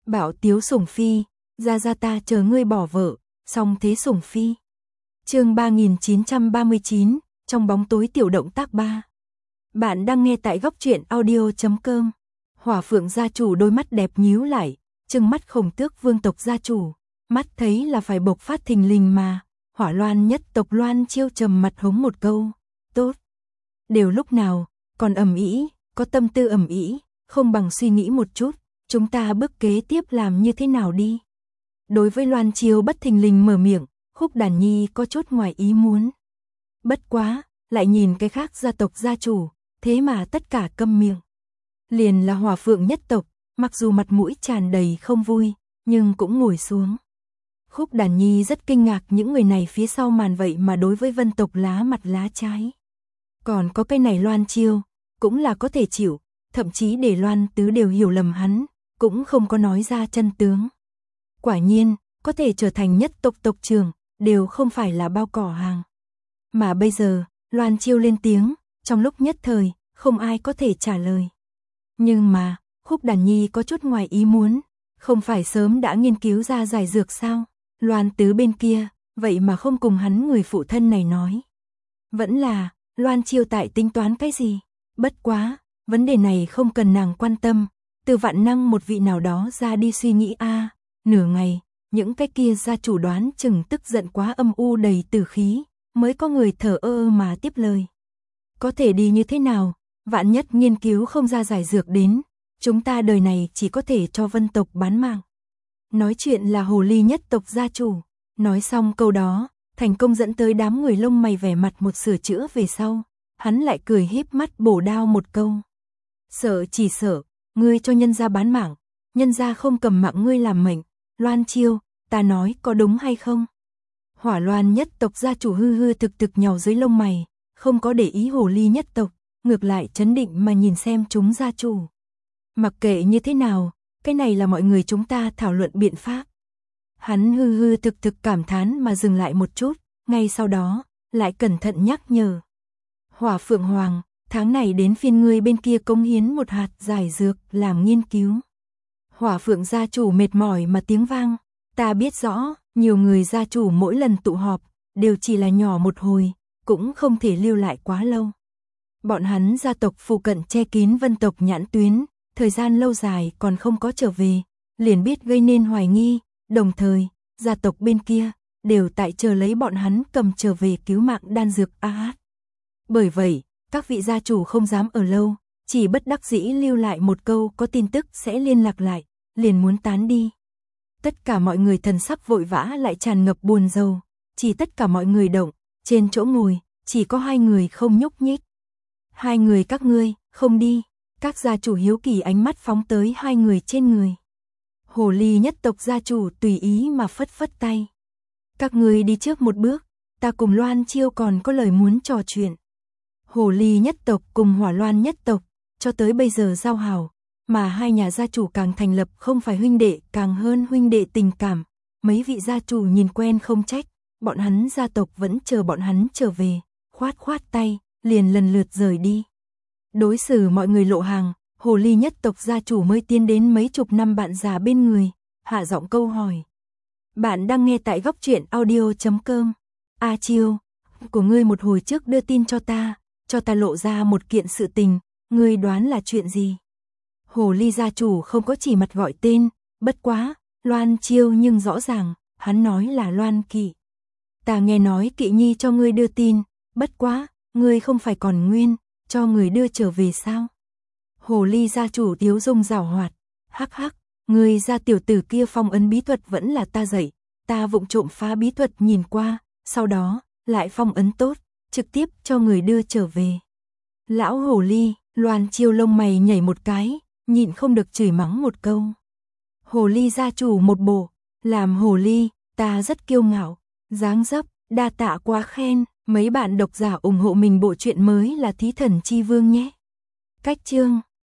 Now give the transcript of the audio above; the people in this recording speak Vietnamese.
Bảo Tiếu sủng phi, ra ta chờ ngươi bỏ vợ, song thế sủng phi. Chương 3939, trong bóng tối tiểu động tác 3. Bạn đang nghe tại góc truyện audio.com. Hỏa Phượng gia chủ đôi mắt đẹp nhíu lại, trừng mắt Khổng Tước vương tộc gia chủ, mắt thấy là phải bộc phát thình lình mà. Hỏa Loan nhất tộc Loan Chiêu trầm mặt hống một câu, tốt. Đều lúc nào, còn ầm ĩ, có tâm tư ầm ĩ, không bằng suy nghĩ một chút, chúng ta bước kế tiếp làm như thế nào đi. Đối với Loan Chiêu bất thình lình mở miệng, Khúc Đàn Nhi có chút ngoài ý muốn. Bất quá, lại nhìn cái khác gia tộc gia chủ, thế mà tất cả câm miệng. Liền là Hỏa Phượng nhất tộc, mặc dù mặt mũi tràn đầy không vui, nhưng cũng ngồi xuống. Khúc Đàn Nhi rất kinh ngạc những người này phía sau màn vậy mà đối với Vân tộc lá mặt lá trái. Còn có cái này Loan Chiêu, cũng là có thể chịu, thậm chí để Loan Tứ đều hiểu lầm hắn, cũng không có nói ra chân tướng. Quả nhiên, có thể trở thành nhất tộc tộc trưởng, đều không phải là bao cỏ hàng. Mà bây giờ, Loan Chiêu lên tiếng, trong lúc nhất thời, không ai có thể trả lời. Nhưng mà, Khúc Đàn Nhi có chút ngoài ý muốn, không phải sớm đã nghiên cứu ra giải dược sao? Loan Tứ bên kia, vậy mà không cùng hắn người phụ thân này nói. Vẫn là, Loan Chiêu tại tính toán cái gì? Bất quá, vấn đề này không cần nàng quan tâm, từ vạn năng một vị nào đó ra đi suy nghĩ a. Nửa ngày, những cái kia gia chủ đoán chừng tức giận quá âm u đầy tử khí, mới có người thở ơ mà tiếp lời. Có thể đi như thế nào, vạn nhất nghiên cứu không ra giải dược đến, chúng ta đời này chỉ có thể cho Vân tộc bán mạng. Nói chuyện là Hồ Ly nhất tộc gia chủ, nói xong câu đó, thành công dẫn tới đám người lông mày vẻ mặt một sửa chữa về sau, hắn lại cười híp mắt bổ đao một câu. Sợ chỉ sợ, ngươi cho nhân gia bán mạng, nhân gia không cầm mạng ngươi làm mệnh, Loan Chiêu, ta nói có đúng hay không? Hỏa Loan nhất tộc gia chủ hư hư thực thực nhàu dưới lông mày, không có để ý Hồ Ly nhất tộc, ngược lại chấn định mà nhìn xem chúng gia chủ. Mặc kệ như thế nào, cái này là mọi người chúng ta thảo luận biện pháp. Hắn hư hư thực thực cảm thán mà dừng lại một chút, ngay sau đó, lại cẩn thận nhắc nhở. Hỏa Phượng Hoàng, tháng này đến phiên ngươi bên kia cống hiến một hạt giải dược làm nghiên cứu. Hỏa Phượng gia chủ mệt mỏi mà tiếng vang, ta biết rõ, nhiều người gia chủ mỗi lần tụ họp, đều chỉ là nhỏ một hồi, cũng không thể lưu lại quá lâu. Bọn hắn gia tộc phụ cận che kín Vân tộc nhãn tuyến, thời gian lâu dài còn không có trở về, liền biết gây nên hoài nghi, đồng thời, gia tộc bên kia, đều tại chờ lấy bọn hắn cầm trở về cứu mạng đan dược a. Bởi vậy, các vị gia chủ không dám ở lâu, chỉ bất đắc dĩ lưu lại một câu có tin tức sẽ liên lạc lại, liền muốn tán đi. Tất cả mọi người thần sắc vội vã lại tràn ngập buồn rầu, chỉ tất cả mọi người động, trên chỗ ngồi, chỉ có hai người không nhúc nhích. Hai người các ngươi, không đi, các gia chủ hiếu kỳ ánh mắt phóng tới hai người trên người. Hồ Ly nhất tộc gia chủ tùy ý mà phất phất tay. Các ngươi đi trước một bước, ta cùng Loan Chiêu còn có lời muốn trò chuyện. Hồ Ly nhất tộc cùng Hỏa Loan nhất tộc, cho tới bây giờ giao hảo, mà hai nhà gia chủ càng thành lập không phải huynh đệ càng hơn huynh đệ tình cảm. Mấy vị gia chủ nhìn quen không trách, bọn hắn gia tộc vẫn chờ bọn hắn trở về, khoát khoát tay, liền lần lượt rời đi. Đối xử mọi người lộ hàng, Hồ Ly nhất tộc gia chủ mới tiến đến mấy chục năm bạn già bên người, hạ giọng câu hỏi. Bạn đang nghe tại góc truyện audio.com. A Chiêu, của ngươi một hồi trước đưa tin cho ta lộ ra một kiện sự tình, ngươi đoán là chuyện gì? Hồ Ly gia chủ không có chỉ mặt gọi tên, bất quá, Loan Chiêu nhưng rõ ràng, hắn nói là Loan Kỵ. Ta nghe nói Kỵ Nhi cho ngươi đưa tin, bất quá, ngươi không phải còn nguyên, cho người đưa trở về sao? Hồ Ly gia chủ Tiếu Dung giảo hoạt, hắc hắc, ngươi gia tiểu tử kia phong ấn bí thuật vẫn là ta dạy, ta vụng trộm phá bí thuật nhìn qua, sau đó, lại phong ấn tốt, trực tiếp cho người đưa trở về. Lão Hồ Ly, Loan Chiêu lông mày nhảy một cái, nhịn không được chửi mắng một câu. Hồ Ly gia chủ một bộ, làm Hồ Ly, ta rất kiêu ngạo, dáng dấp, đa tạ quá khen, mấy bạn độc giả ủng hộ mình bộ truyện mới là Thí Thần Chi Vương nhé. Cách chương